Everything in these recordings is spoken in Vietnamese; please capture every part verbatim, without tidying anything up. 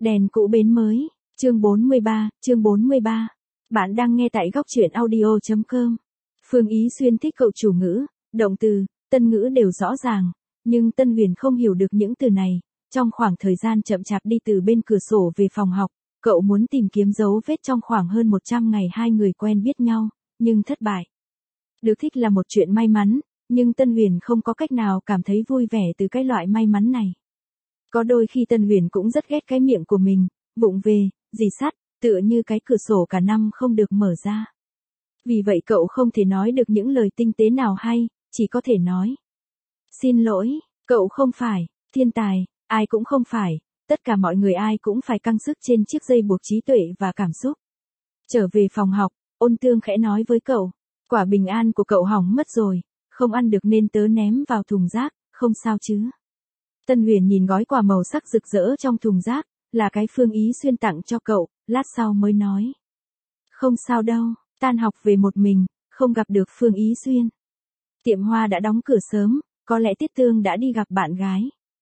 Đèn cũ bến mới, chương bốn mươi ba, chương bốn mươi ba. Bạn đang nghe tại góc truyện audio chấm com. Phương Ý Xuyên thích cậu chủ ngữ, động từ, tân ngữ đều rõ ràng, nhưng Tân Huyền không hiểu được những từ này. Trong khoảng thời gian chậm chạp đi từ bên cửa sổ về phòng học, cậu muốn tìm kiếm dấu vết trong khoảng hơn một trăm ngày hai người quen biết nhau, nhưng thất bại. Được thích là một chuyện may mắn, nhưng Tân Huyền không có cách nào cảm thấy vui vẻ từ cái loại may mắn này. Có đôi khi Tân Huyền cũng rất ghét cái miệng của mình, vụng về, rỉ sắt, tựa như cái cửa sổ cả năm không được mở ra. Vì vậy cậu không thể nói được những lời tinh tế nào hay, chỉ có thể nói. Xin lỗi, cậu không phải, thiên tài, ai cũng không phải, tất cả mọi người ai cũng phải căng sức trên chiếc dây buộc trí tuệ và cảm xúc. Trở về phòng học, Ôn Tương khẽ nói với cậu, quả bình an của cậu hỏng mất rồi, không ăn được nên tớ ném vào thùng rác, không sao chứ. Tân Huyền nhìn gói quà màu sắc rực rỡ trong thùng rác, là cái Phương Ý Xuyên tặng cho cậu, lát sau mới nói. Không sao đâu, tan học về một mình, không gặp được Phương Ý Xuyên. Tiệm hoa đã đóng cửa sớm, có lẽ Tiết Tương đã đi gặp bạn gái.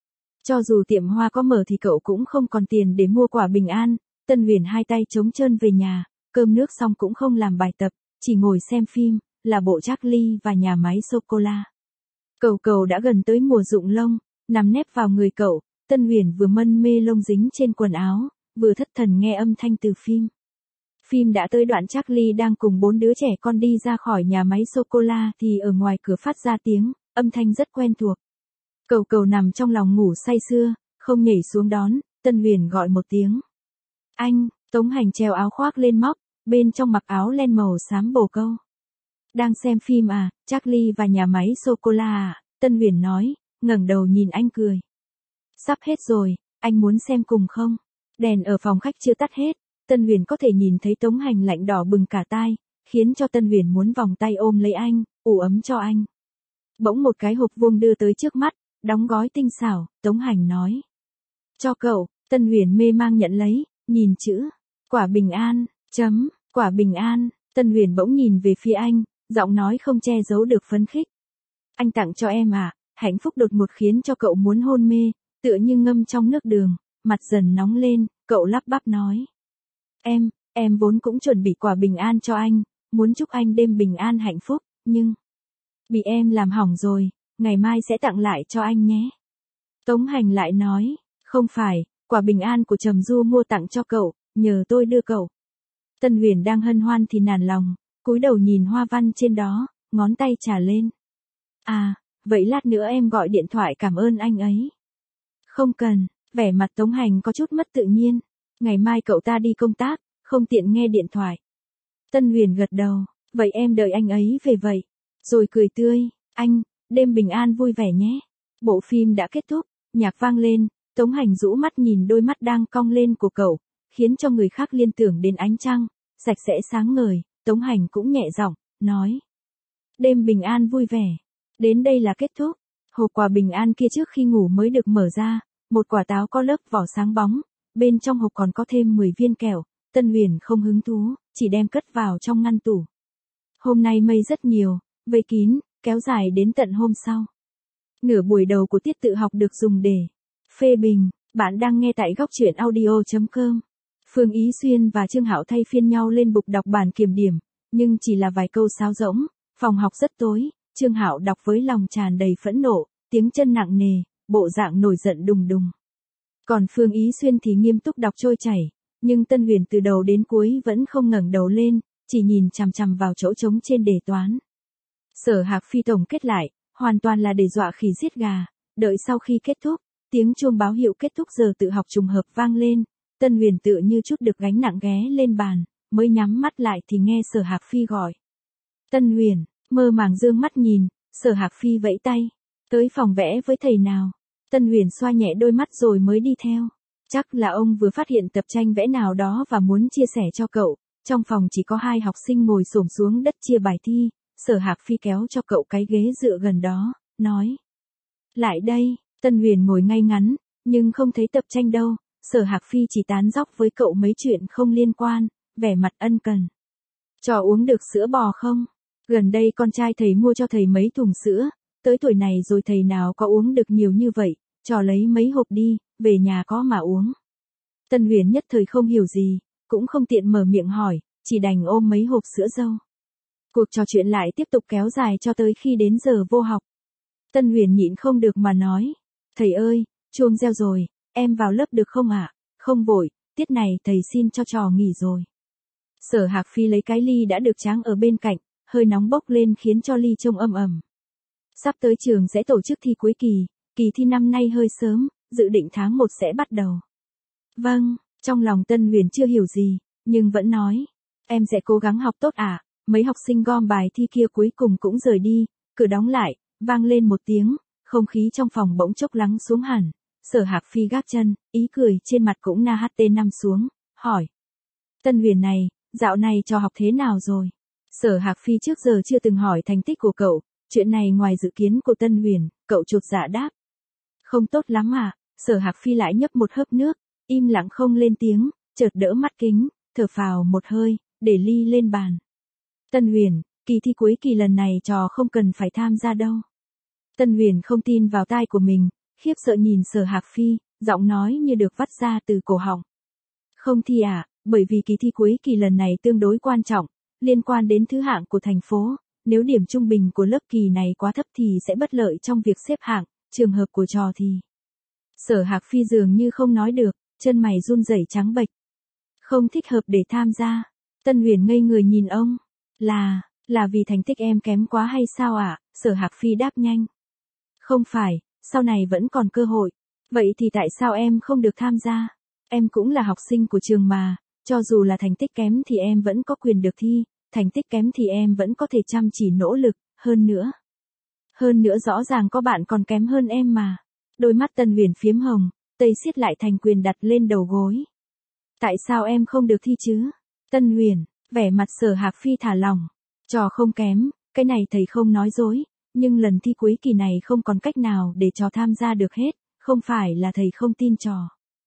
Cho dù tiệm hoa có mở thì cậu cũng không còn tiền để mua quả bình an. Tân Huyền hai tay trống trơn về nhà, cơm nước xong cũng không làm bài tập, chỉ ngồi xem phim, là bộ Charlie và nhà máy sô-cô-la. Cầu cầu đã gần tới mùa rụng lông, nằm nép vào người cậu, Tân Huyền vừa mân mê lông dính trên quần áo, vừa thất thần nghe âm thanh từ phim. Phim đã tới đoạn Charlie đang cùng bốn đứa trẻ con đi ra khỏi nhà máy sô-cô-la thì ở ngoài cửa phát ra tiếng, âm thanh rất quen thuộc. Cầu cầu nằm trong lòng ngủ say sưa, không nhảy xuống đón, Tân Huyền gọi một tiếng. Anh, Tống Hành treo áo khoác lên móc, bên trong mặc áo len màu xám bồ câu. Đang xem phim à, Charlie và nhà máy sô-cô-la à, Tân Huyền nói, ngẩng đầu nhìn anh cười. Sắp hết rồi, anh muốn xem cùng không? Đèn ở phòng khách chưa tắt hết, Tân Huyền có thể nhìn thấy Tống Hành lạnh đỏ bừng cả tai, khiến cho Tân Huyền muốn vòng tay ôm lấy anh, ủ ấm cho anh. Bỗng một cái hộp vuông đưa tới trước mắt, đóng gói tinh xảo, Tống Hành nói. Cho cậu, Tân Huyền mê mang nhận lấy, nhìn chữ, quả bình an, chấm, quả bình an, Tân Huyền bỗng nhìn về phía anh, giọng nói không che giấu được phấn khích. Anh tặng cho em à, hạnh phúc đột ngột khiến cho cậu muốn hôn mê, tựa như ngâm trong nước đường, mặt dần nóng lên, cậu lắp bắp nói. Em, em vốn cũng chuẩn bị quả bình an cho anh, muốn chúc anh đêm bình an hạnh phúc, nhưng bị em làm hỏng rồi, ngày mai sẽ tặng lại cho anh nhé. Tống Hành lại nói, không phải, quả bình an của Trầm Du mua tặng cho cậu, nhờ tôi đưa cậu. Tân Huyền đang hân hoan thì nản lòng, cúi đầu nhìn hoa văn trên đó, ngón tay trả lên. À, vậy lát nữa em gọi điện thoại cảm ơn anh ấy. Không cần, vẻ mặt Tống Hành có chút mất tự nhiên. Ngày mai cậu ta đi công tác, không tiện nghe điện thoại. Tân Huyền gật đầu, vậy em đợi anh ấy về vậy. Rồi cười tươi, anh, đêm bình an vui vẻ nhé. Bộ phim đã kết thúc, nhạc vang lên, Tống Hành rũ mắt nhìn đôi mắt đang cong lên của cậu, khiến cho người khác liên tưởng đến ánh trăng, sạch sẽ sáng ngời, Tống Hành cũng nhẹ giọng, nói. Đêm bình an vui vẻ. Đến đây là kết thúc. Hộp quà bình an kia trước khi ngủ mới được mở ra, một quả táo có lớp vỏ sáng bóng, bên trong hộp còn có thêm mười viên kẹo, Tân Huyền không hứng thú, chỉ đem cất vào trong ngăn tủ. Hôm nay mây rất nhiều, vây kín, kéo dài đến tận hôm sau. Nửa buổi đầu của tiết tự học được dùng để phê bình, bạn đang nghe tại góc truyện audio chấm com. Phương Ý Xuyên và Trương Hạo thay phiên nhau lên bục đọc bản kiểm điểm, nhưng chỉ là vài câu sáo rỗng, phòng học rất tối, Trương Hạo đọc với lòng tràn đầy phẫn nộ, tiếng chân nặng nề, bộ dạng nổi giận đùng đùng. Còn Phương Ý Xuyên thì nghiêm túc đọc trôi chảy, nhưng Tân Huyền từ đầu đến cuối vẫn không ngẩng đầu lên, chỉ nhìn chằm chằm vào chỗ trống trên đề toán. Sở Hạc Phi tổng kết lại, hoàn toàn là để dọa khỉ giết gà, đợi sau khi kết thúc, tiếng chuông báo hiệu kết thúc giờ tự học trùng hợp vang lên, Tân Huyền tựa như chút được gánh nặng ghé lên bàn, mới nhắm mắt lại thì nghe Sở Hạc Phi gọi. Tân Huyền, mơ màng dương mắt nhìn, Sở Hạc Phi vẫy tay, tới phòng vẽ với thầy nào. Tân Huyền xoa nhẹ đôi mắt rồi mới đi theo. Chắc là ông vừa phát hiện tập tranh vẽ nào đó và muốn chia sẻ cho cậu. Trong phòng chỉ có hai học sinh ngồi xổm xuống đất chia bài thi, Sở Hạc Phi kéo cho cậu cái ghế dựa gần đó, nói. Lại đây, Tân Huyền ngồi ngay ngắn, nhưng không thấy tập tranh đâu, Sở Hạc Phi chỉ tán dóc với cậu mấy chuyện không liên quan, vẻ mặt ân cần. Cho uống được sữa bò không? Gần đây con trai thầy mua cho thầy mấy thùng sữa, tới tuổi này rồi thầy nào có uống được nhiều như vậy, cho lấy mấy hộp đi, về nhà có mà uống. Tân Huyền nhất thời không hiểu gì, cũng không tiện mở miệng hỏi, chỉ đành ôm mấy hộp sữa dâu. Cuộc trò chuyện lại tiếp tục kéo dài cho tới khi đến giờ vô học. Tân Huyền nhịn không được mà nói, thầy ơi, chuông reo rồi, em vào lớp được không ạ? À? Không vội, tiết này thầy xin cho trò nghỉ rồi. Sở Hạc Phi lấy cái ly đã được tráng ở bên cạnh, hơi nóng bốc lên khiến cho ly trông âm ầm. Sắp tới trường sẽ tổ chức thi cuối kỳ, kỳ thi năm nay hơi sớm, dự định tháng một sẽ bắt đầu. Vâng, trong lòng Tân Huyền chưa hiểu gì, nhưng vẫn nói, em sẽ cố gắng học tốt ạ. À? Mấy học sinh gom bài thi kia cuối cùng cũng rời đi, cửa đóng lại, vang lên một tiếng, không khí trong phòng bỗng chốc lắng xuống hẳn. Sở Hạc Phi gác chân, ý cười trên mặt cũng na hát tê năm xuống, hỏi. Tân Huyền này, dạo này trò học thế nào rồi? Sở Hạc Phi trước giờ chưa từng hỏi thành tích của cậu, chuyện này ngoài dự kiến của Tân Huyền, cậu chột dạ đáp. Không tốt lắm à? Sở Hạc Phi lại nhấp một hớp nước, im lặng không lên tiếng, chợt đỡ mắt kính, thở phào một hơi, để ly lên bàn. Tân Huyền, kỳ thi cuối kỳ lần này trò không cần phải tham gia đâu. Tân Huyền không tin vào tai của mình, khiếp sợ nhìn Sở Hạc Phi, giọng nói như được vắt ra từ cổ họng. Không thi à, bởi vì kỳ thi cuối kỳ lần này tương đối quan trọng, liên quan đến thứ hạng của thành phố, nếu điểm trung bình của lớp kỳ này quá thấp thì sẽ bất lợi trong việc xếp hạng, trường hợp của trò thì. Sở Hạc Phi dường như không nói được, chân mày run rẩy trắng bệch. Không thích hợp để tham gia. Tân Huyền ngây người nhìn ông. Là, là vì thành tích em kém quá hay sao ạ? À? Sở Hạc Phi đáp nhanh. Không phải, sau này vẫn còn cơ hội. Vậy thì tại sao em không được tham gia? Em cũng là học sinh của trường mà, cho dù là thành tích kém thì em vẫn có quyền được thi, thành tích kém thì em vẫn có thể chăm chỉ nỗ lực, hơn nữa. Hơn nữa rõ ràng có bạn còn kém hơn em mà. Đôi mắt Tân Huyền phiếm hồng, tay siết lại thành quyền đặt lên đầu gối. Tại sao em không được thi chứ? Tân Huyền, vẻ mặt Sở Hạc Phi thả lỏng. Trò không kém, cái này thầy không nói dối, nhưng lần thi cuối kỳ này không còn cách nào để trò tham gia được hết, không phải là thầy không tin trò.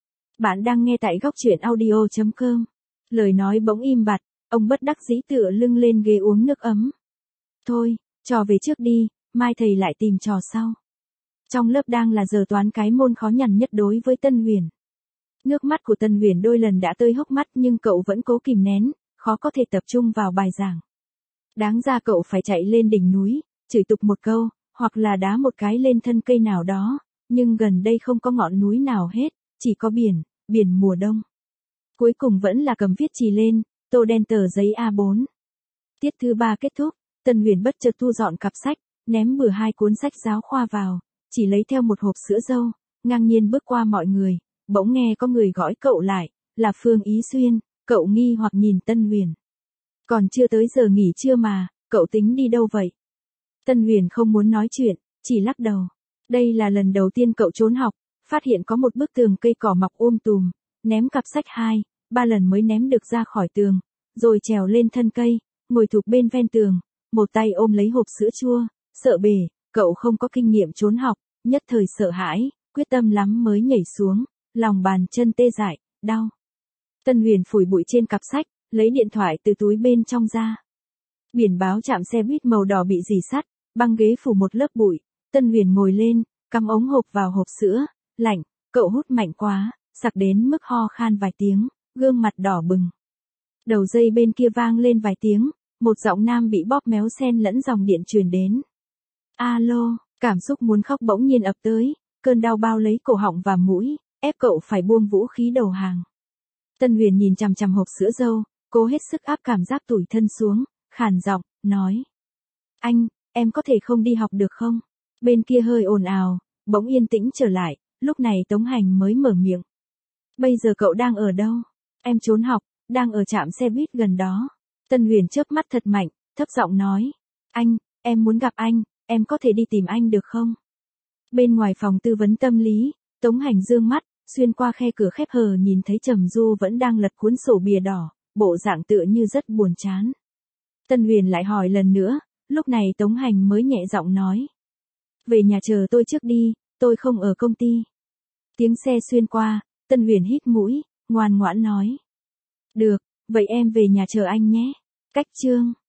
Bạn đang nghe tại góc truyện audio chấm com. Lời nói bỗng im bặt, ông bất đắc dĩ tựa lưng lên ghế uống nước ấm. Thôi, trò về trước đi, mai thầy lại tìm trò sau. Trong lớp đang là giờ toán cái môn khó nhằn nhất đối với Tân Huyền. Nước mắt của Tân Huyền đôi lần đã tơi hốc mắt nhưng cậu vẫn cố kìm nén, khó có thể tập trung vào bài giảng. Đáng ra cậu phải chạy lên đỉnh núi, chửi tục một câu, hoặc là đá một cái lên thân cây nào đó, nhưng gần đây không có ngọn núi nào hết, chỉ có biển, biển mùa đông. Cuối cùng vẫn là cầm viết chì lên, tô đen tờ giấy a bốn. Tiết thứ ba kết thúc, Tân Huyền bất chợt thu dọn cặp sách, ném bừa hai cuốn sách giáo khoa vào, chỉ lấy theo một hộp sữa dâu, ngang nhiên bước qua mọi người, bỗng nghe có người gọi cậu lại, là Phương Ý Xuyên, cậu nghi hoặc nhìn Tân Huyền. Còn chưa tới giờ nghỉ trưa mà, cậu tính đi đâu vậy? Tân Huyền không muốn nói chuyện, chỉ lắc đầu. Đây là lần đầu tiên cậu trốn học, phát hiện có một bức tường cây cỏ mọc um tùm, ném cặp sách hai, ba lần mới ném được ra khỏi tường, rồi trèo lên thân cây, ngồi thụp bên ven tường, một tay ôm lấy hộp sữa chua, sợ bể, cậu không có kinh nghiệm trốn học, nhất thời sợ hãi, quyết tâm lắm mới nhảy xuống, lòng bàn chân tê dại, đau. Tân Huyền phủi bụi trên cặp sách, lấy điện thoại từ túi bên trong ra. Biển báo trạm xe buýt màu đỏ bị rỉ sắt, băng ghế phủ một lớp bụi, Tân Huyền ngồi lên, cắm ống hộp vào hộp sữa, lạnh, cậu hút mạnh quá, sặc đến mức ho khan vài tiếng, gương mặt đỏ bừng. Đầu dây bên kia vang lên vài tiếng, một giọng nam bị bóp méo xen lẫn dòng điện truyền đến. Alo, cảm xúc muốn khóc bỗng nhiên ập tới, cơn đau bao lấy cổ họng và mũi, ép cậu phải buông vũ khí đầu hàng. Tân Huyền nhìn chằm chằm hộp sữa dâu, cố hết sức áp cảm giác tủi thân xuống, khàn giọng, nói. Anh, em có thể không đi học được không? Bên kia hơi ồn ào, bỗng yên tĩnh trở lại, lúc này Tống Hành mới mở miệng. Bây giờ cậu đang ở đâu? Em trốn học, đang ở trạm xe buýt gần đó. Tân Huyền chớp mắt thật mạnh, thấp giọng nói. Anh, em muốn gặp anh, em có thể đi tìm anh được không? Bên ngoài phòng tư vấn tâm lý, Tống Hành dương mắt, xuyên qua khe cửa khép hờ nhìn thấy Trầm Du vẫn đang lật cuốn sổ bìa đỏ, bộ dạng tựa như rất buồn chán. Tân Huyền lại hỏi lần nữa, lúc này Tống Hành mới nhẹ giọng nói. Về nhà chờ tôi trước đi, tôi không ở công ty. Tiếng xe xuyên qua, Tân Huyền hít mũi, ngoan ngoãn nói. Được, vậy em về nhà chờ anh nhé. Cách chương.